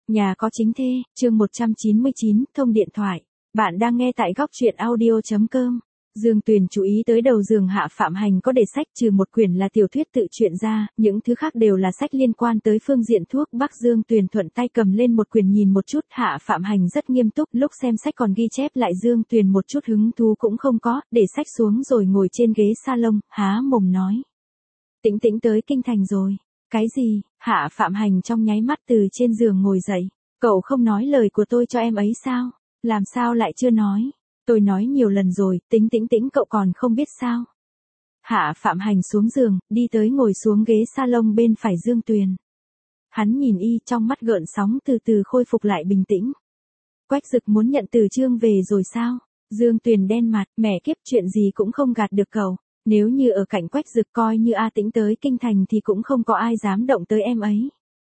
Nhà có chính thê, chương 199, thông điện thoại. Bạn đang nghe tại góc truyện audio.com. Dương Tuyền chú ý tới đầu giường Hạ Phạm Hành có để sách, trừ một quyển là tiểu thuyết tự truyện ra, những thứ khác đều là sách liên quan tới phương diện thuốc bắc. Dương Tuyền thuận tay cầm lên một quyển nhìn một chút. Hạ Phạm Hành rất nghiêm túc, lúc xem sách còn ghi chép lại. Dương Tuyền một chút hứng thú cũng không có, để sách xuống rồi ngồi trên ghế salon, há mồm nói. Tĩnh Tĩnh tới kinh thành rồi. Cái gì? Hạ Phạm Hành trong nháy mắt từ trên giường ngồi dậy. Cậu không nói lời của tôi cho em ấy sao? Làm sao lại chưa nói? Tôi nói nhiều lần rồi, Tĩnh Tĩnh cậu còn không biết sao? Hạ Phạm Hành xuống giường, đi tới ngồi xuống ghế salon bên phải Dương Tuyền. Hắn nhìn y, trong mắt gợn sóng từ từ khôi phục lại bình tĩnh. Quách Dực muốn nhận từ chương về rồi sao? Dương Tuyền đen mặt, mẹ kiếp, chuyện gì cũng không gạt được cậu. Nếu như ở cạnh Quách Dực, coi như A Tĩnh tới kinh thành thì cũng không có ai dám động tới em ấy.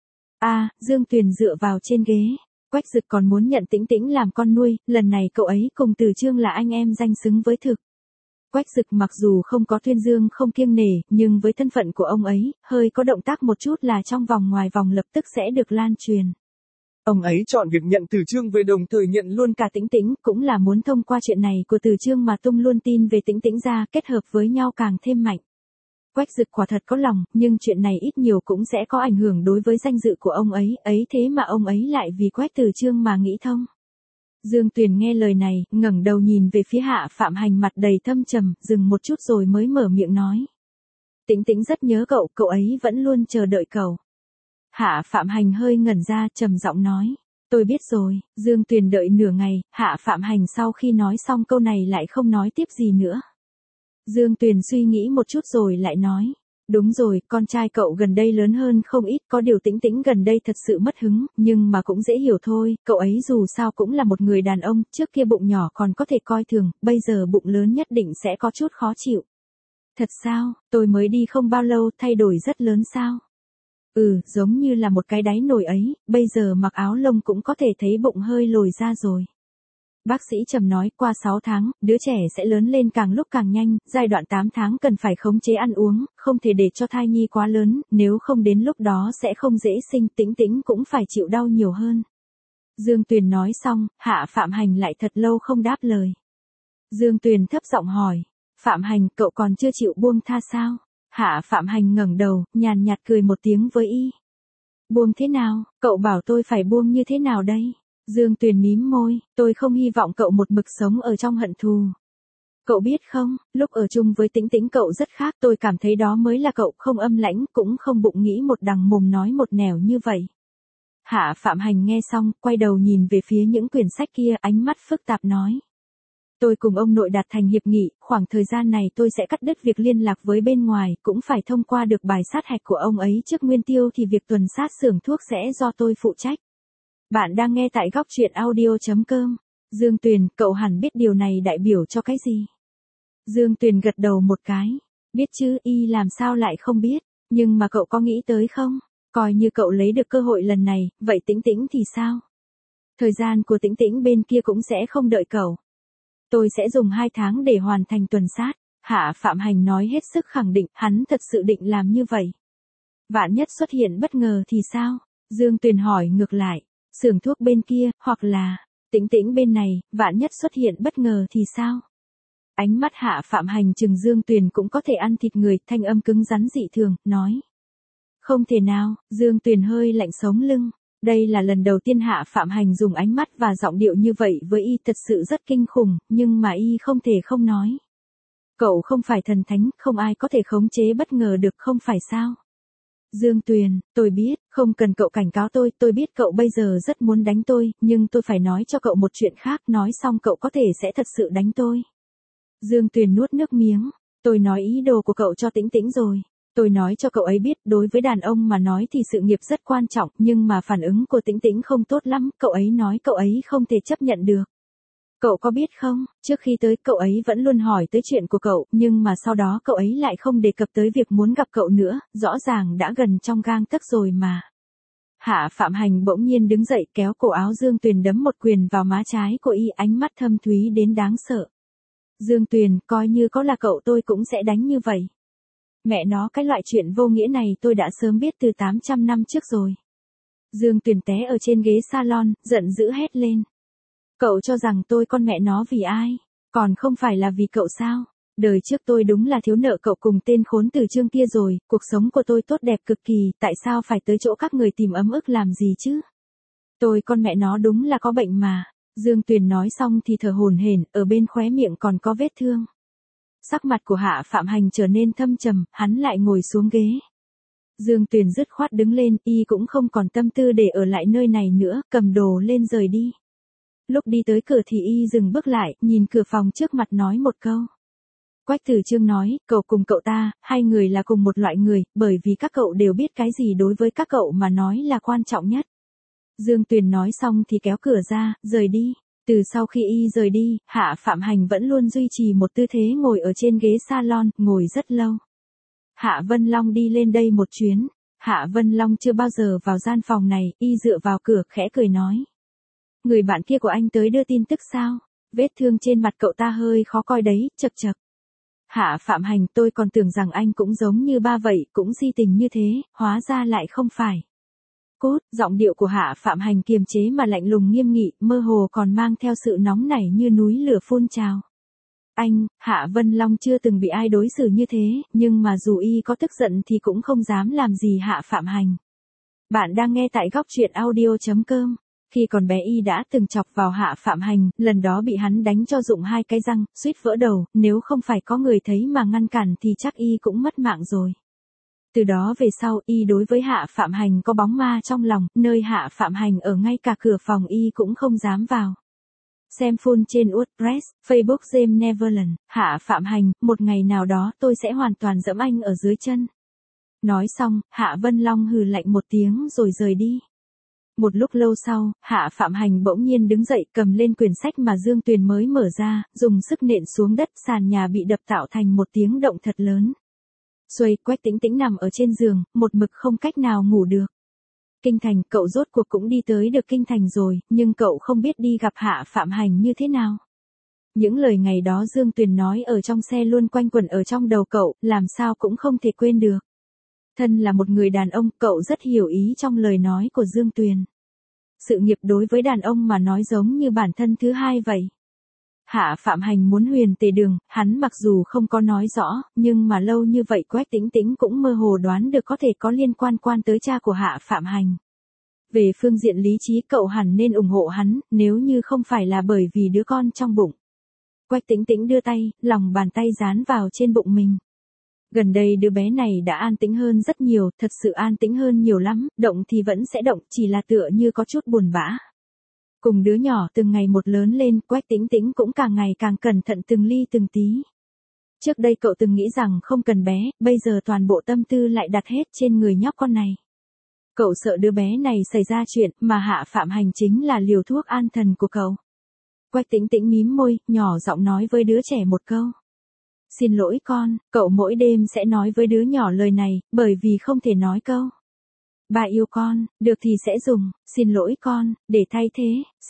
Dương Tuyền dựa vào trên ghế. Quách Dực còn muốn nhận Tĩnh Tĩnh làm con nuôi, lần này cậu ấy cùng Từ Chương là anh em danh xứng với thực. Quách Dực mặc dù không có tuyên dương không kiêng nể, nhưng với thân phận của ông ấy, hơi có động tác một chút là trong vòng ngoài vòng lập tức sẽ được lan truyền. Ông ấy chọn việc nhận Từ Chương về đồng thời nhận luôn cả Tĩnh Tĩnh, cũng là muốn thông qua chuyện này của Từ Chương mà tung luôn tin về Tĩnh Tĩnh ra, kết hợp với nhau càng thêm mạnh. Quách Dực quả thật có lòng, nhưng chuyện này ít nhiều cũng sẽ có ảnh hưởng đối với danh dự của ông ấy, thế mà ông ấy lại vì Quách Từ Chương mà nghĩ thông. Dương Tuyền nghe lời này, ngẩng đầu nhìn về phía Hạ Phạm Hành, mặt đầy thâm trầm, dừng một chút rồi mới mở miệng nói. Tĩnh Tĩnh rất nhớ cậu, cậu ấy vẫn luôn chờ đợi cậu. Hạ Phạm Hành hơi ngẩn ra, trầm giọng nói. Tôi biết rồi. Dương Tuyền đợi nửa ngày, Hạ Phạm Hành sau khi nói xong câu này lại không nói tiếp gì nữa. Dương Tuyền suy nghĩ một chút rồi lại nói. Đúng rồi, con trai cậu gần đây lớn hơn không ít, có điều Tĩnh Tĩnh gần đây thật sự mất hứng, nhưng mà cũng dễ hiểu thôi, cậu ấy dù sao cũng là một người đàn ông, trước kia bụng nhỏ còn có thể coi thường, bây giờ bụng lớn nhất định sẽ có chút khó chịu. Thật sao, tôi mới đi không bao lâu, thay đổi rất lớn sao? Giống như là một cái đáy nồi ấy, bây giờ mặc áo lông cũng có thể thấy bụng hơi lồi ra rồi. Bác sĩ Trầm nói, qua 6 tháng, đứa trẻ sẽ lớn lên càng lúc càng nhanh, giai đoạn 8 tháng cần phải khống chế ăn uống, không thể để cho thai nhi quá lớn, nếu không đến lúc đó sẽ không dễ sinh, Tĩnh Tĩnh cũng phải chịu đau nhiều hơn. Dương Tuyền nói xong, Hạ Phạm Hành lại thật lâu không đáp lời. Dương Tuyền thấp giọng hỏi, Phạm Hành, cậu còn chưa chịu buông tha sao? Hạ Phạm Hành ngẩng đầu, nhàn nhạt cười một tiếng với y. Buông thế nào, cậu bảo tôi phải buông như thế nào đây? Dương Tuyền mím môi, tôi không hy vọng cậu một mực sống ở trong hận thù. Cậu biết không, lúc ở chung với Tĩnh Tĩnh cậu rất khác, tôi cảm thấy đó mới là cậu, không âm lãnh, cũng không bụng nghĩ một đằng mồm nói một nẻo như vậy. Hạ Phạm Hành nghe xong, quay đầu nhìn về phía những quyển sách kia, ánh mắt phức tạp nói. Tôi cùng ông nội đạt thành hiệp nghị, khoảng thời gian này tôi sẽ cắt đứt việc liên lạc với bên ngoài, cũng phải thông qua được bài sát hạch của ông ấy trước Nguyên Tiêu thì việc tuần sát xưởng thuốc sẽ do tôi phụ trách. Bạn đang nghe tại góc truyện audio.com. Dương Tuyền, cậu hẳn biết điều này đại biểu cho cái gì? Dương Tuyền gật đầu một cái. Biết chứ, y làm sao lại không biết, nhưng mà cậu có nghĩ tới không? Coi như cậu lấy được cơ hội lần này, vậy Tĩnh Tĩnh thì sao? Thời gian của Tĩnh Tĩnh bên kia cũng sẽ không đợi cậu. Tôi sẽ dùng 2 tháng để hoàn thành tuần sát. Hạ Phạm Hành nói hết sức khẳng định, hắn thật sự định làm như vậy. Vạn nhất xuất hiện bất ngờ thì sao? Dương Tuyền hỏi ngược lại. Xưởng thuốc bên kia, hoặc là Tĩnh Tĩnh bên này, vạn nhất xuất hiện bất ngờ thì sao? Ánh mắt Hạ Phạm Hành chừng Dương Tuyền cũng có thể ăn thịt người, thanh âm cứng rắn dị thường, nói. Không thể nào, Dương Tuyền hơi lạnh sống lưng. Đây là lần đầu tiên Hạ Phạm Hành dùng ánh mắt và giọng điệu như vậy với y, thật sự rất kinh khủng, nhưng mà y không thể không nói. Cậu không phải thần thánh, không ai có thể khống chế bất ngờ được, không phải sao? Dương Tuyền, tôi biết, không cần cậu cảnh cáo tôi biết cậu bây giờ rất muốn đánh tôi, nhưng tôi phải nói cho cậu một chuyện khác, nói xong cậu có thể sẽ thật sự đánh tôi. Dương Tuyền nuốt nước miếng, tôi nói ý đồ của cậu cho Tĩnh Tĩnh rồi. Tôi nói cho cậu ấy biết, đối với đàn ông mà nói thì sự nghiệp rất quan trọng, nhưng mà phản ứng của Tĩnh Tĩnh không tốt lắm, cậu ấy nói cậu ấy không thể chấp nhận được. Cậu có biết không, trước khi tới cậu ấy vẫn luôn hỏi tới chuyện của cậu, nhưng mà sau đó cậu ấy lại không đề cập tới việc muốn gặp cậu nữa, rõ ràng đã gần trong gang tấc rồi mà. Hạ Phạm Hành bỗng nhiên đứng dậy, kéo cổ áo Dương Tuyền đấm một quyền vào má trái của y, ánh mắt thâm thúy đến đáng sợ. Dương Tuyền, coi như có là cậu tôi cũng sẽ đánh như vậy. Mẹ nó, cái loại chuyện vô nghĩa này tôi đã sớm biết từ 800 năm trước rồi. Dương Tuyền té ở trên ghế salon, giận dữ hét lên. Cậu cho rằng tôi con mẹ nó vì ai? Còn không phải là vì cậu sao? Đời trước tôi đúng là thiếu nợ cậu cùng tên khốn Từ Chương kia rồi, cuộc sống của tôi tốt đẹp cực kỳ, tại sao phải tới chỗ các người tìm ấm ức làm gì chứ? Tôi con mẹ nó đúng là có bệnh mà. Dương Tuyền nói xong thì thở hổn hển, ở bên khóe miệng còn có vết thương. Sắc mặt của Hạ Phạm Hành trở nên thâm trầm, hắn lại ngồi xuống ghế. Dương Tuyền dứt khoát đứng lên, y cũng không còn tâm tư để ở lại nơi này nữa, cầm đồ lên rời đi. Lúc đi tới cửa thì y dừng bước lại, nhìn cửa phòng trước mặt nói một câu. Quách Tử Chương nói, cậu cùng cậu ta, hai người là cùng một loại người, bởi vì các cậu đều biết cái gì đối với các cậu mà nói là quan trọng nhất. Dương Tuyền nói xong thì kéo cửa ra, rời đi. Từ sau khi y rời đi, Hạ Phạm Hành vẫn luôn duy trì một tư thế ngồi ở trên ghế salon, ngồi rất lâu. Hạ Vân Long đi lên đây một chuyến. Hạ Vân Long chưa bao giờ vào gian phòng này, y dựa vào cửa khẽ cười nói. Người bạn kia của anh tới đưa tin tức sao? Vết thương trên mặt cậu ta hơi khó coi đấy, chật chật. Hạ Phạm Hành, tôi còn tưởng rằng anh cũng giống như ba vậy, cũng si tình như thế, hóa ra lại không phải. Cốt, giọng điệu của Hạ Phạm Hành kiềm chế mà lạnh lùng nghiêm nghị, mơ hồ còn mang theo sự nóng nảy như núi lửa phun trào. Anh, Hạ Vân Long chưa từng bị ai đối xử như thế, nhưng mà dù y có tức giận thì cũng không dám làm gì Hạ Phạm Hành. Bạn đang nghe tại góc truyện audio.com. Khi còn bé y đã từng chọc vào Hạ Phạm Hành, lần đó bị hắn đánh cho rụng 2 cái răng, suýt vỡ đầu, nếu không phải có người thấy mà ngăn cản thì chắc y cũng mất mạng rồi. Từ đó về sau, y đối với Hạ Phạm Hành có bóng ma trong lòng, nơi Hạ Phạm Hành ở ngay cả cửa phòng y cũng không dám vào. Xem full trên WordPress, Facebook James Neverland, Hạ Phạm Hành, một ngày nào đó tôi sẽ hoàn toàn dẫm anh ở dưới chân. Nói xong, Hạ Vân Long hừ lạnh một tiếng rồi rời đi. Một lúc lâu sau, Hạ Phạm Hành bỗng nhiên đứng dậy cầm lên quyển sách mà Dương Tuyền mới mở ra, dùng sức nện xuống đất, sàn nhà bị đập tạo thành một tiếng động thật lớn. Xuôi, Quách Tĩnh Tĩnh nằm ở trên giường, một mực không cách nào ngủ được. Kinh Thành, cậu rốt cuộc cũng đi tới được Kinh Thành rồi, nhưng cậu không biết đi gặp Hạ Phạm Hành như thế nào. Những lời ngày đó Dương Tuyền nói ở trong xe luôn quanh quẩn ở trong đầu cậu, làm sao cũng không thể quên được. Thân là một người đàn ông, cậu rất hiểu ý trong lời nói của Dương Tuyền. Sự nghiệp đối với đàn ông mà nói giống như bản thân thứ hai vậy. Hạ Phạm Hành muốn huyền tề đường, hắn mặc dù không có nói rõ, nhưng mà lâu như vậy Quách Tĩnh Tĩnh cũng mơ hồ đoán được có thể có liên quan tới cha của Hạ Phạm Hành. Về phương diện lý trí cậu hẳn nên ủng hộ hắn, nếu như không phải là bởi vì đứa con trong bụng. Quách Tĩnh Tĩnh đưa tay, lòng bàn tay dán vào trên bụng mình. Gần đây đứa bé này đã an tĩnh hơn rất nhiều, thật sự an tĩnh hơn nhiều lắm, động thì vẫn sẽ động, chỉ là tựa như có chút buồn bã. Cùng đứa nhỏ từng ngày một lớn lên, Quách Tĩnh Tĩnh cũng càng ngày càng cẩn thận từng ly từng tí. Trước đây cậu từng nghĩ rằng không cần bé, bây giờ toàn bộ tâm tư lại đặt hết trên người nhóc con này. Cậu sợ đứa bé này xảy ra chuyện, mà Hạ Phạm Hành chính là liều thuốc an thần của cậu. Quách Tĩnh Tĩnh mím môi, nhỏ giọng nói với đứa trẻ một câu. Xin lỗi con, cậu mỗi đêm sẽ nói với đứa nhỏ lời này, bởi vì không thể nói câu. Ba yêu con, được thì sẽ dùng, xin lỗi con, để thay thế,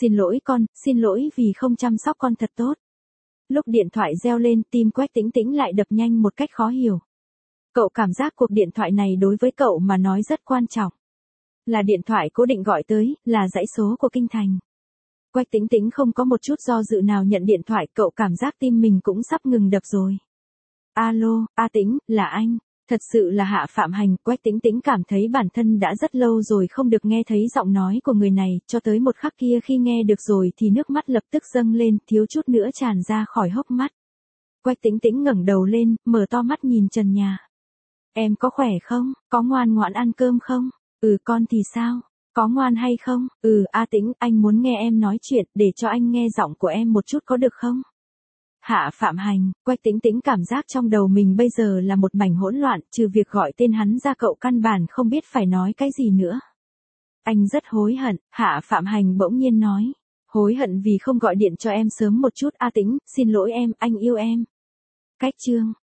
xin lỗi vì không chăm sóc con thật tốt. Lúc điện thoại reo lên, tim Quách Tĩnh Tĩnh lại đập nhanh một cách khó hiểu. Cậu cảm giác cuộc điện thoại này đối với cậu mà nói rất quan trọng. Là điện thoại cố định gọi tới, là dãy số của Kinh Thành. Quách Tĩnh Tĩnh không có một chút do dự nào nhận điện thoại, cậu cảm giác tim mình cũng sắp ngừng đập rồi. Alo, A Tĩnh, là anh. Thật sự là Hạ Phạm Hành, Quách Tĩnh Tĩnh cảm thấy bản thân đã rất lâu rồi không được nghe thấy giọng nói của người này, cho tới một khắc kia khi nghe được rồi thì nước mắt lập tức dâng lên, thiếu chút nữa tràn ra khỏi hốc mắt. Quách Tĩnh Tĩnh ngẩng đầu lên, mở to mắt nhìn trần nhà. Em có khỏe không? Có ngoan ngoãn ăn cơm không? Con thì sao? Có ngoan hay không? A Tĩnh, anh muốn nghe em nói chuyện, để cho anh nghe giọng của em một chút có được không? Hạ Phạm Hành, Quách Tĩnh Tĩnh cảm giác trong đầu mình bây giờ là một mảnh hỗn loạn, trừ việc gọi tên hắn ra cậu căn bản không biết phải nói cái gì nữa. Anh rất hối hận, Hạ Phạm Hành bỗng nhiên nói. Hối hận vì không gọi điện cho em sớm một chút. A Tĩnh, xin lỗi em, anh yêu em. Cách chương.